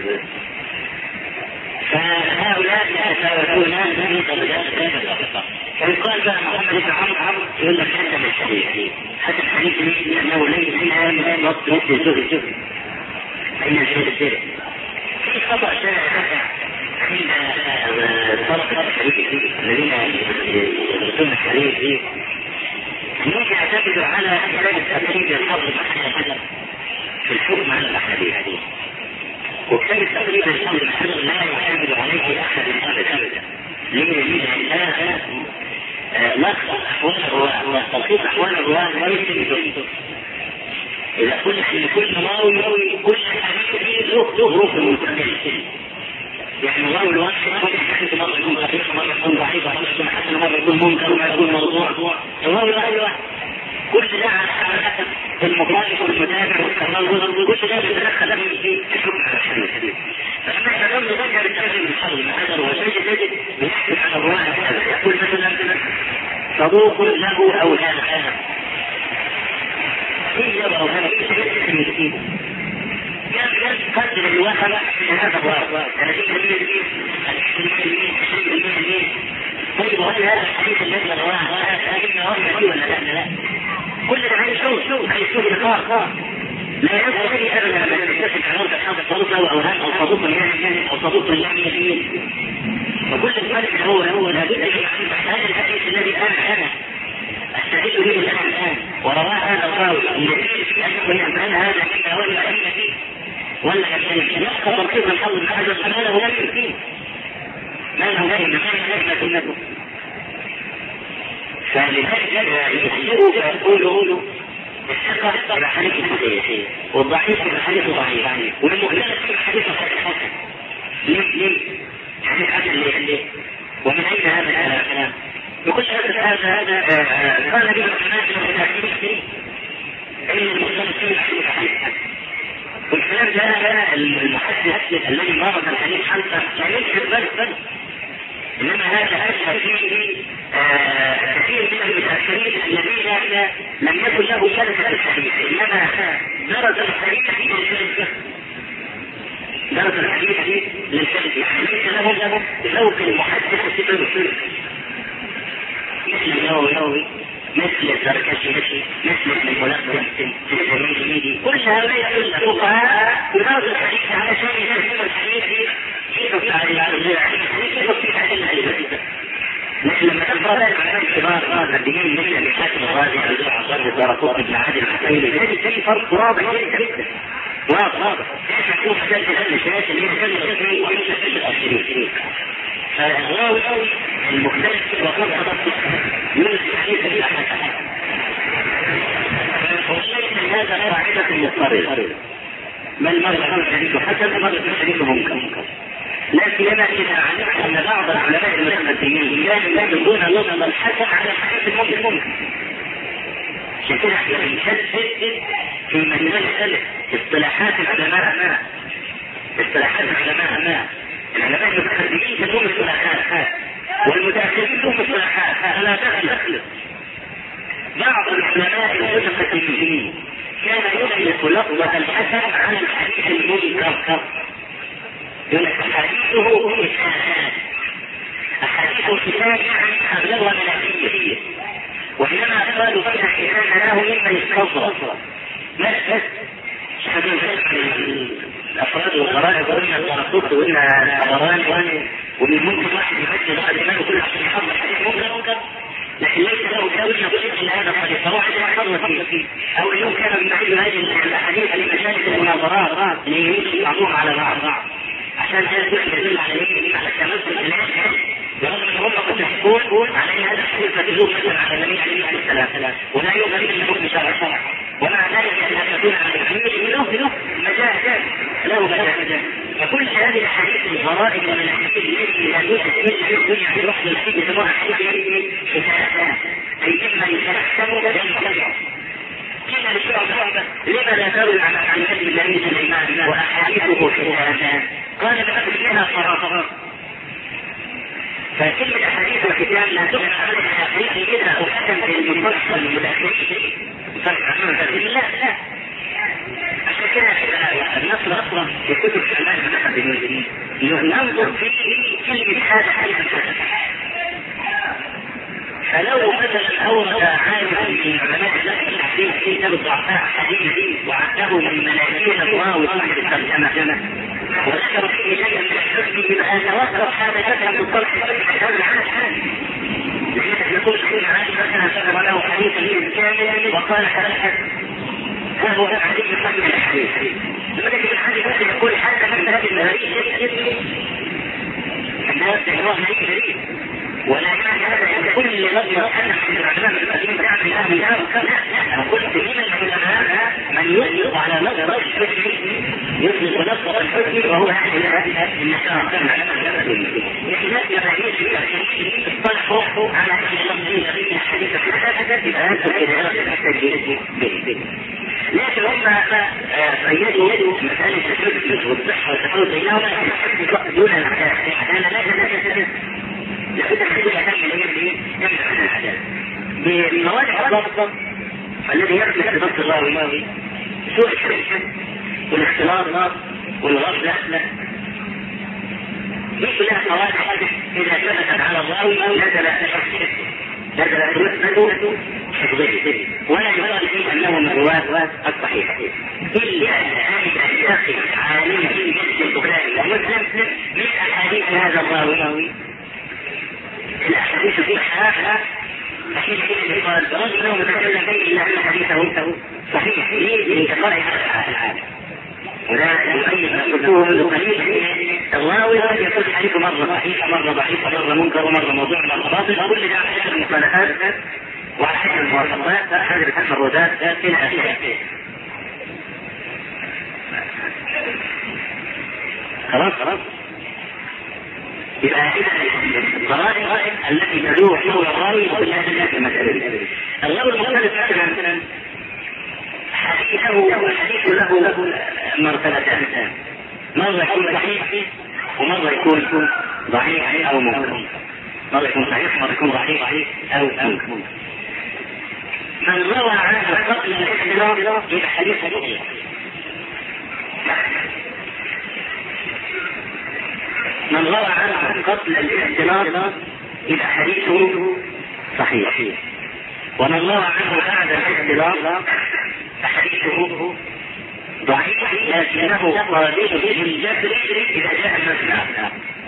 فهؤلاء يتفاوتون في درجات الثقة. فيقال بقى محمد بن عمرو يقول لك حسن الحديث لأنه ليس من وقت الزهد أين الزهد في خطأ شائع عند طلبة الحديث الذين يدرسون الحديث أنهم يعتمدوا على كلام التقريب الحظ في الحكم على الأحاديث. وكتاب التقريب الحظ لا يعتمد عليه أحد أبدا. ليه؟ هذا لخص أحوال الرواة وتلخيص أحوال الرواة لا يمكن. إذا قلنا أن كل راوي كل حديث له ركن مختلف، يعني راوي الواحد ممكن حديث مرة يكون صحيح مرة يكون ضعيف مرة يكون حسن مرة يكون منكر مرة يكون موضوع. الراوي واحد كل ده على حسب المخالف والمتابع والتناول كل ده يتدخل في الحكم على الحديث. فلما يكون يغير التقريب الحظ هذا هو شيء يجب يحكم على الرواة يقول مثلا صدوق له أوهام إيه يبقى هذا المسكين قدر الواحد من هذا الرواة 30% طيب وهل هذا الحديث الذي رواه هذا وهم ولا لا؟ كل ده هيشوف لقاء لا يستطيع أبدا أن يكتشف علاقة هذا صدوق له أوهام أو صدوق يعني أو صدوق يعني وكل ذلك هو لابد أن يعرف هذا الحديث الذي أنا أستعيد به الآن ورواه هذا الراوي الذي في أن يكون هل هذا كما ولا أين فيه ولا شيء يبقى تركيب الحظ من هذا الزمان هو لم فيه ما له غير ما كلمته. فلذلك يحسبوا يقولوا الثقة بحديث صحيح والضعيف بحديث ضعيف والمختلف في حديث حسن. ليه؟ حديث حسن ليه؟ ومن أين هذا الكلام؟ يقول هذا قال به العلماء في التحديث أن المختلف في حديث حسن. والكلام ده المحدث الذي مرض الحديث حلقة لا يشعر بل إنما هذا أشهر فيه كثير من المتأخرين الذين لم يكن له شركة الحديث إنما درس الحديث للكذب يعني ليس له ذوق المحدث في مثل النووي مثل الزركشي مثل ابن الملقن في الزميلي كل هؤلاء الفقهاء يدرس الحديث علشان يفهم الحديث كيف مثل لما تقرأ العلماء الكبار الدينين مثل ابن حاتم الرازي أبو عصر الدرقطني ابن عادل الحسيني تجد فرق واضح جدا واضح كيف تكون مسألة النشاط اللي هي مسألة الشافعي ومسألة الأصلي فالراوي المختلف في الوقت ينزل حديث الأحد، فليس هذا قاعدة مضطردة، بل مرة الحديث حسن مرة الحديث منكر. لكننا إذا علمت أن بعض العلماء المتقدمين كانوا يجدون لفظ الحسن على الحديث المنكر، عشان كده احنا بنشدد في مسألة اصطلاحات العلماء. العلماء المتقدمين لهم اصطلاحات والمتأخرين لهم اصطلاحات، فلا تخلط. بعض العلماء المتقدمين كان يطلق لفظة الحسن على الحديث المنكر، يقول لك حديثه إسناد. أحاديث الإسناد يعني أغلبها ملكية، وإنما قالوا فيها إذا له مما يستظهر بس الأفراد والغرائب وإن الطرقوط وإن الحضران وإن ممكن واحد يمثل بعض الإمام يقول عشان يحضر حديث منكر، لكن ليس له داوية يقول إلا هذا الحديث فروح يحضر فيه، أو اليوم كانوا يمثلوا هذه الأحاديث لمجالس المناظرات ليمشي بعضهم على بعض عشان هذا يدل على ايه؟ على التمثل الالهي، برغم ان هم قد يحكون على ان هذا الحديث مكذوب مثلا على النبي عليه السلام ولا يؤمن الا بحكم شرع، ومع ذلك ان تكون على الحديث له مجال له مجال. فكل هذه الاحاديث الغرائب من الحديث التي لا يوجد الا في الدنيا في وحده الحديث يسمونها حديث حكايات، اي اما يتحكم بالشرع. قيل للشعبة لما لا تروي عن نبي الله سليمان واحاديثه حكايات؟ قال بأبنها صراحة. فكلمة أحاديث الكتاب لا تقع على الحديث إذا أحكم بالمفصل المتأخرين لا عشان كده النصر أصلا في كتب العلماء المتقدمين ننظر في كلمة هذا حديث الكتاب. فلو مثلا أورد عالم من علماء الحديث في كتاب الضعفاء حديث وعده من ملايين الراوي صاحب الترجمة وذكر فيه شيئا من الحسن يبقى توقف هذا كتاب الطرح هذا الحال. لذلك يقول كل عالم مثلا ذكر له حديثا كاملا وقال هذا هو حديث من الحديث. لذلك الحديث ممكن يقول حتى مثلا الغريب الناس يروح غريب، ولا يعني هذا يعني كل رجل يتحدث عن العلماء القديم تعمل اهل الارض. لا، انا قلت من العلماء من يطلق على لفظ الحكم، يطلق لفظ الحكم وهو هذه النشاط كان علماء القديم. بخلاف الحديث التاريخي اصطلحوا على ان اللفظ الذي الحديث في الحدث يبقى هذا كده يحتاج به. لكن هم قيدوا مساله الحكم والصحه والتفاوت بينهما دون العداله. لا لابد ان يكون يهتم الايه بالعداله بموانع الضبط الذي يخلق ضبط الراوي، سوء الحفظ والاختلاط والغفله. دي كلها موانع اذا ثبتت على الراوي نزل رتبته حفظه ولا يقال فيه انه من رواه الصحيح الا ان يتخذ عالما في البخاري ومسلم من احاديث هذا الراوي. الأحاديث فيها حين يقال رجل متكلم به إلا أن حديثه صحيح لانتقاء هذا العالم. ولا يؤيد ما قلته منذ قليل الراوي قد يقول حديث مرة صحيح مرة ضعيف مرة منكر ومرة موضوع مرة باطل، كل ده على حسب المصطلحات وعلى حسب المواصفات هذه التفردات إلى آخره. خلاص يبقى إذا الضرائب التي تدور حول الراوي كلها في المسألة. الراوي المختلف مثلا حديث له مرتبتان، مرة يكون صحيح ومرة يكون ضعيف أو منكر. مرة يكون صحيح مرة يكون ضعيف أو منكر. من روى عنه قبل الاختلاط يبقى حديث صحيح. من روى عنه قبل الاختلاط يبقى حديثه صحيح، ومن روى عنه بعد الاختلاط فحديثه ضعيف لكنه قابل للجبر اذا جاء المسألة.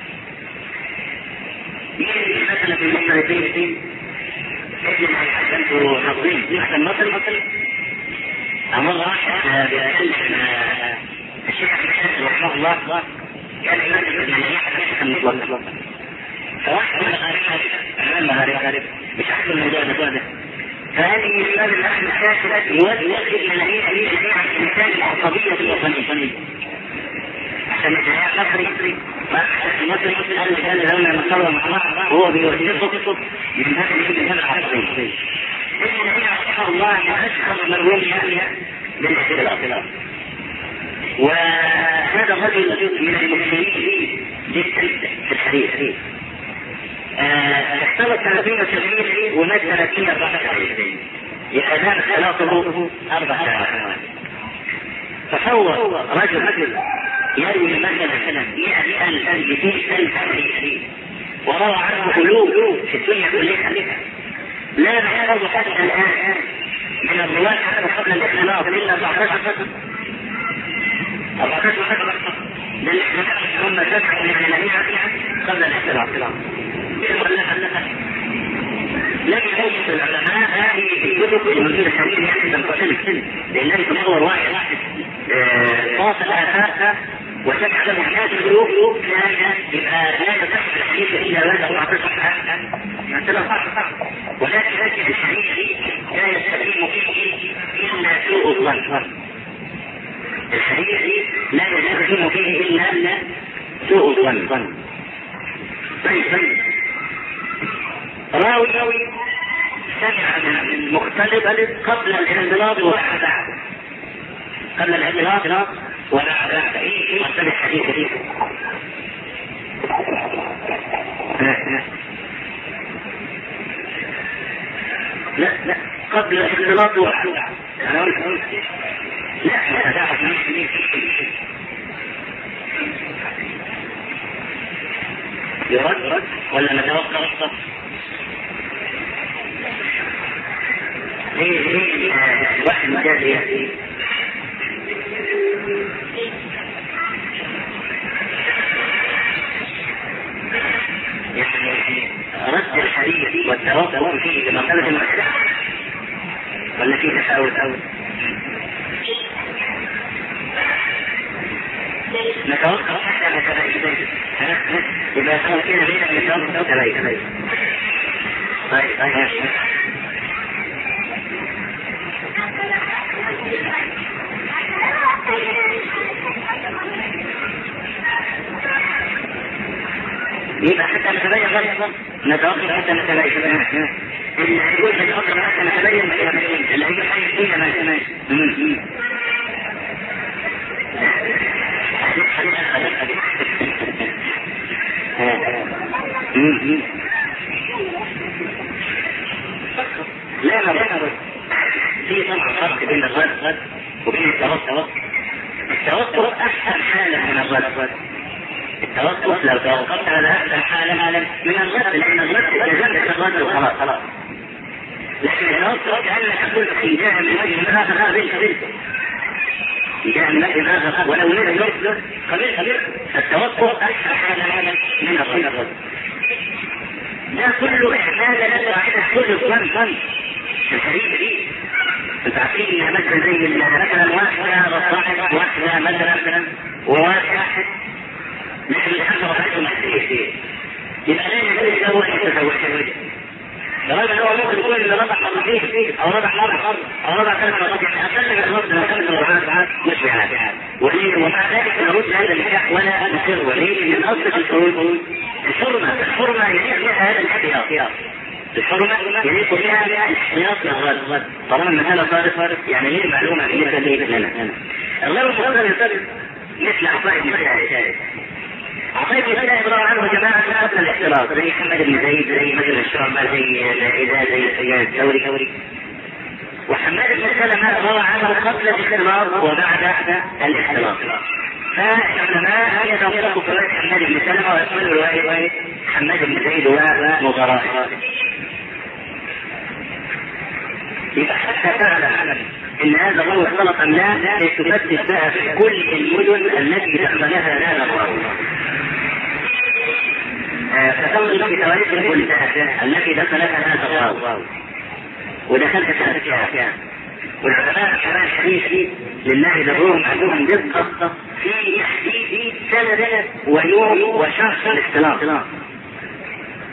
مين مثلا في المختلفين ابن ما يحسنته نظرين احسن مصري امر واحد بأكلم الشيخ الحسن رحمه الله كان يمثل من يحسن مطلقا فواحد غريب مش عارف الموضوع ده. فهذه الإسلام الأحد الشاشة يوجه مناهية جميع الإنسان العصبية الوطنية عشان يتهيأ مصري قال لنا نصور مع بعض وهو بيوجهه من هذا الإنسان العصبي. إن هي رحمه الله أشهر من رمي بالاختلاف، وهذا الرجل من المسلمين جدا في الحديث. اختلط 30 ومات 30 يأذان خلاصه 4 ساعات. تصور رجل يروي مثلا 100,000 حديث وروى عنه قلوب في الدنيا كلها، لا نحفظ حتى الآن من الرواة عنه قبل الاختلاط إلا 14 لأن هم 7 من المناهيع قبل الاختلاط. لم يوجد العلماء هذه الكتب الموجودة حاليا تنقسم، لأنها تطور واحد فاصل آفاقها وجمع له هذه القلوب لا يصح الحديث إلا وله عقيدة صح، ولكن الحديث لا يستقيم فيه إلا سوء الظن. الحديث لا يستقيم فيه إلا سوء الظن. طيب راوي سمع من مختلط قبل الانضباط وبعد، قبل الانضباط وبعد ايه مختلط حديث. لا قبل الانضباط وبعد. انا قلت لا تعرف يرد ولا نتوقع؟ ايه واحد مجال ايه يعني رد الحديث والتوقع فيه لمرتبة المسألة ولا فيه تساؤل؟ نتوقع حتى نتبين إذا كان كده بينك نتوقع تبين. طيب يبقى حتى نتبين غير نتوقع حتى نتبين اللي يقول نتوقع حتى نتبين اللي هي حاجة فيها ما لا في طبعا فرق بين الرد وبين التوقف. التوقف أحسن حالة من الرد. التوقف لو توقفت على أحسن حالة من الرد، لأن الرد يجب الرد وخلاص. لكن التوقف كأنك تقول في جاء من وجه آخر قبلت جاء من وجه آخر ولو نزل قبلت. التوقف أحسن حالة من الرد. ده كله إحمالا لقاعدة كل الظن الحديث دي. انت عارفين ان مثلا زي مثلا واحدة مثلا وواحد نحن الحمد رأيته محسية يبقى لا يجوز له أن يتزوج. الرجل هو ممكن يقول ان ربع مرتين او ربع مرة او ربع 3 مرات، يعني اقل من الوقت من 5 ساعات مش بهذا. ومع ذلك نرد هذا النكاح ولا نقر. وليه؟ من اصل الحرمة يليق بها هذا الاحتياط. الحرمة يليق بها الاحتياط للرد. طالما ان هذا صارف يعني ليه معلومة بالنسبة لنا الغير المختلف مثل عطاء بن سائب. عطاء بن سائب روى عنه جماعة قبل الاختلاط زي محمد بن زيد زي مثل الشعبة زي سفيان الثوري. وحماد بن سلمة روى عنه قبل الاختلاط وبعد الاختلاط. فالعلماء يتوقفوا في رواية حماد بن سلمة ويقولوا رواية حماد بن زيد ومغراء. يبقى حتى تعلم ان هذا الرجل اختلط ام لا تفتش بقى في كل المدن التي دخلها هذا الرجل. فتنظر في تواريخ كل سنة التي دخلها هذا الرجل ودخلت فيها. والعلماء كمان الحديث لله ذرهم عندهم دقة في تحديد سنة ويوم وشهر الاختلاط.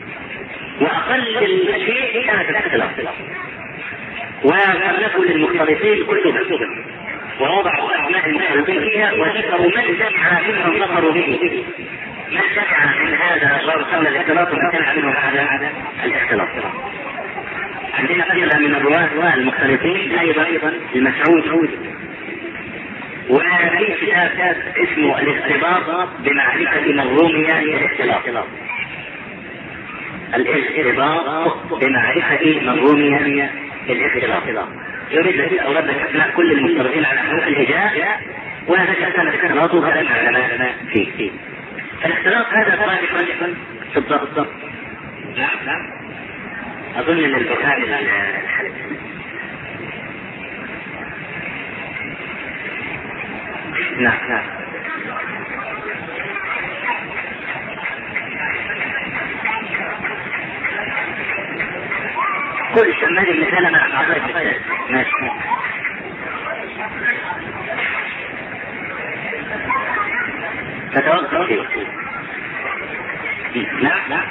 واقل شيء كانت الاختلاف. وصنفوا للمختلطين كتبا ووضعوا اسماء المختلطين فيها وذكروا من جمع منهم ظفروا به، من جمع من هذا قبل الاختلاط ومن جمع منهم هذا الاختلاط. عندنا قلة من الرواة المختلطين ايضا المسعود. وفي كتاب اسمه الارتباط بمعرفة من رمي الاختلاط، الارتباط بمعرفة من رمي الاختلاط. يريد لك أولاد أسماء كل المختلطين على حروف الهجاء وهذا كان الاختلاط وكلام علماء فيه. فالاختلاط هذا صادق في الضبط. نعم أظن أن البخاري الحديث. نعم كل شمال المثال مع أعضاء الجسد. ماشي. تتوقف فيه. نعم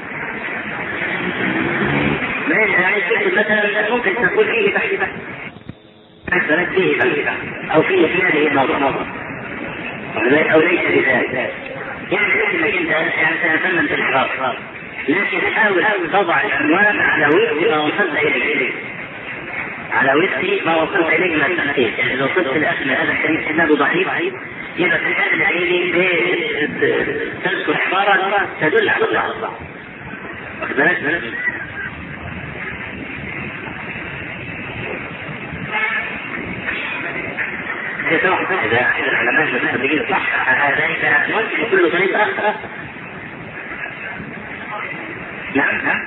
مثلا ممكن تقول فيه بحث مثلا فيه بحث أو فيه هذه الموضوع أو ليس بذلك. يعني انك انت يعني تتفنن في الحراس، لكن حاول تضع العنوان على وفق ما وصلت اليه، على وفق ما وصلت اليه من التنقيح. يعني لو صرت الاسماء هذا الحديث اسناده ضعيف يبقى في هذا العين تذكر عباره تدل على الضعف. واخد بالك؟ إذا العلماء المذهبيين صح هذا ممكن كل طريقة أخرى. نعم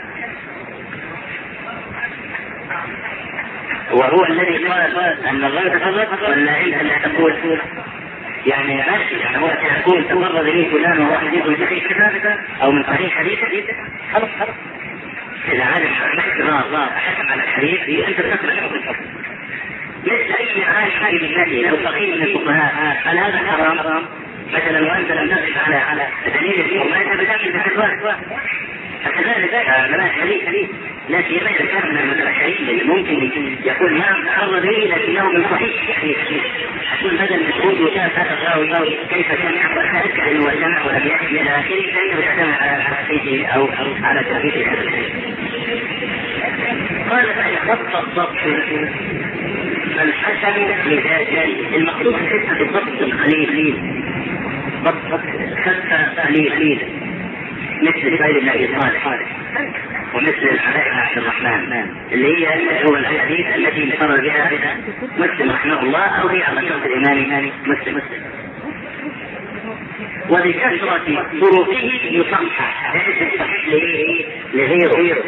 وهو الذي قال أن الغير تفرد ولا أنت لا تقول؟ يعني ماشي، يعني هو يقول تفرد لي فلان وهو حديث من صحيح كتابه أو من صحيح حديثه، خلاص إذا عالم حكم على الحديث أنت تقبل الحكم. مثل أي عالم بالنبي أو فقيه من الفقهاء هل هذا حرام؟ مثلا وأنت لم تقف على دليل الحرمة بدأت بفتوى. فكذلك علماء الحديث لا سيما إذا كان من المتأخرين اللي ممكن يقول نعم تعرض لي لكنه من صحيح حديث، حتى بدل مسعود وشاف هذا الراوي كيف كان يعمل ذلك أنه وجمع ولم يأتي إلى آخره كيف يجتمع على حديثه أو على تأكيد هذا الحديث. قال فإن الضبط الحسن لذاته المقصود في الضبط القليل، ضبط خفة قليل مثل سعيد بن أبي صالح ومثل العلاء بن عبد الرحمن اللي هي هو الحديث التي انفرد بها مسلم رحمه الله أو هي على شرط الإمام مسلم. وبكثرة طرقه يصحح لغيره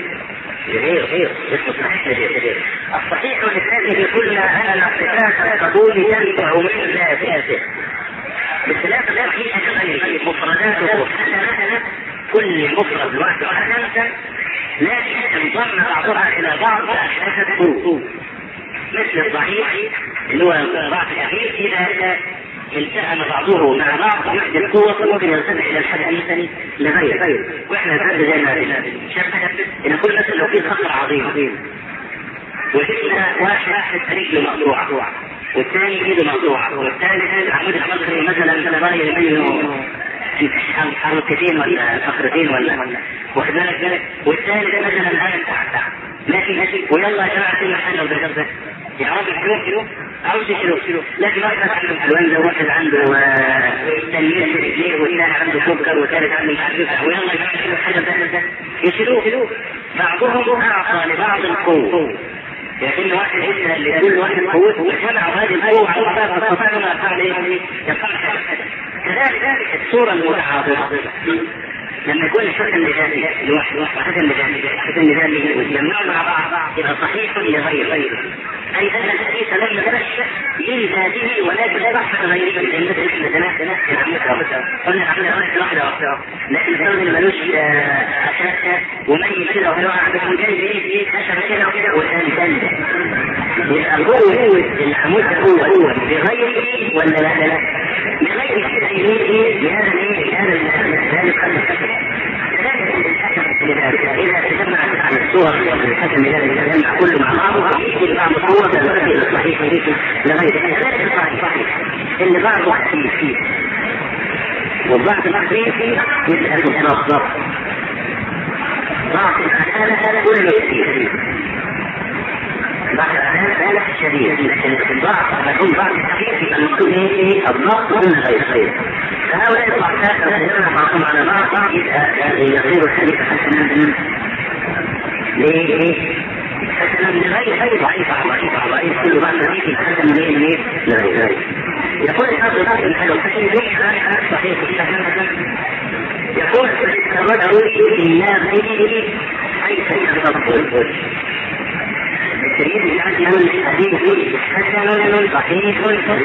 الصحيح والثاني قلنا أن الصفات القبول تنفع من ذاته بخلاف الصحيح الغير مفرداته حسنة كل مفرد لوحده حسنة لكن انضم بعضها إلى بعض أحداث القوة مثل الضعيف اللي هو ضعف الأخير إذا التأم بعضه مع بعض يحدث قوة ممكن يرتفع إلى الحدث لغير. وإحنا نتعرض زي ما شبه إن كل مثل لو في خطر عظيم وجدنا واحد رجله مقطوعة والثاني ايده مقطوعة والثالث عمود الفقري مثلا راية بينه حركتين ولا فقرتين ولا واخد بالك، والثالث مثلا الآن لكن ويلا يا جماعة كل حاجة وذكرت يعرف الحلو أو شلو لكن واحد عنده حلوان وواحد عنده تنمية في رجليه والثاني عنده سكر والثالث عنده معرفة ويلا يا جماعة كل حاجة وذكرت يشلوه. بعضهم أعطى لبعض القوة لكن واحد يسأل لكل واحد قوته وجمعوا هذه القوة على بعضها فاستطاعوا ما فعل يصنع كذلك الصورة المتعاطفة لما يكون الحسن لذاته لوحده وحسن لذاته ويجمعوا مع بعض يبقى صحيح لغيره أي أن الحديث لم يترشح لذاته ولكن صح غيره لأن مثل قلنا عملنا واحدة لكن الثاني ملوش أساس ومن كده وهو بيكون جاي خشب كده وكده والثاني يبقى هو العمود هو بغيره ولا لا بغير كده بهذا الخلق كذلك الحكم لذلك إذا تجمعت عن الصور الحسن إذا تجمع كله مع بعضه يجي بعض الصور تنتقل الصحيح لغير ذلك اللي بعضه خفيف وبعض الخفيف مثل المصدر بعض الأحيان كله كثير بعض الأحيان شديد لكن الضعف يكون بعض الخفيف المكتوب فيه الضغط من غير فهؤلاء الضعفاء الذين بعضهم على بعض يصير الحديث حسنا حسنا لغير ضعيف كل بعض الحديث حسنا لغير يقول الحافظ الحديث صحيح يقول الرجل إلا غيره حيث يتفضل السيد يعلم الحديث حسن صحيح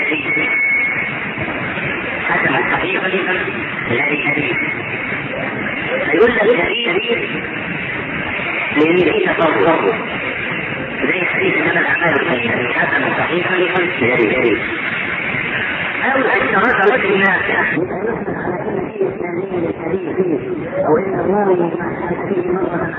حسن صحيح الحديث يقول لك الحديث لأنه تصور زي حديث من الأعمال الخيرة حسن صحيح الحديث أو أن رجل الناس أو إن الله فيه مرة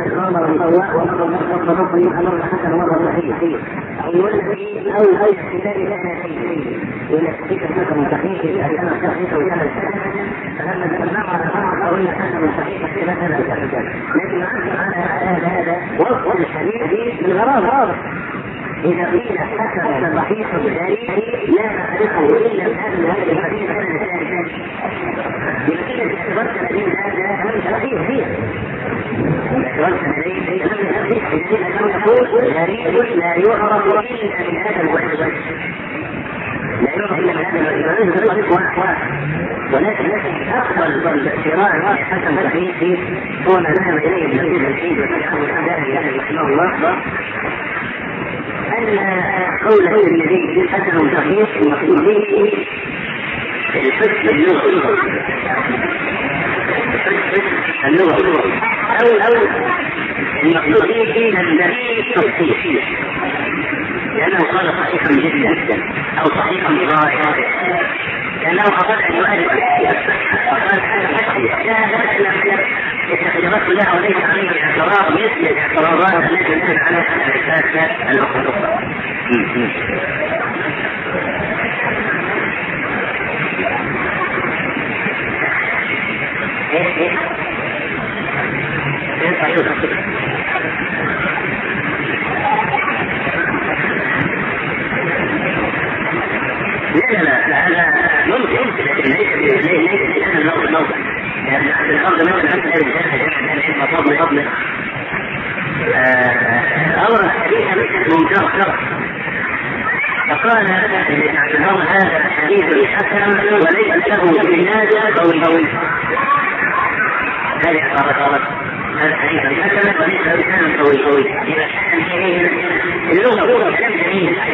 أو يولد أو كتاب إلى كتاب حكم صحيح أنا صحيح وكان فلما ذكرناه أو إن حكم صحيح في مثلا لكن على هذا وصف الحديث بالغرابة إذا قيل حسن صحيح ذلك لا نعرفه إلا من هذا الحديث يمكن اعتبرت الذين هذا صحيح فيه اعتبرت الذين يقول غريب لا يعرف إلا من هذا الوجه لا يعرف إلا من هذا الوجه ولكن أفضل شراء حسن صحيح هو ما ذهب إليه ابن الحين رحمه الله أن قول النبي حسن صحيح المقصود به الحسن اللغة أو المقصود به النبي التصحيح لأنه قال صحيحا جدا أو صحيحا بغاية لأنه أراد أن يؤلف فقال هذا صحيح اعتراضات لها وليس عليه اعتراض مثل الاعتراضات التي تنزل على الأساس الأخرى. لا هذا ممكن لكن ليس هذا الموضع يعني عند الأرض موضع حتى لا يجب فضل أمر حديث منكر فقال ابن عبد الله هذا حديث حسن وليس له بناجة قوي هذه عبارة هذا حديث حسن وليس له بناجة قوي إذا كان اللغة كلام جميل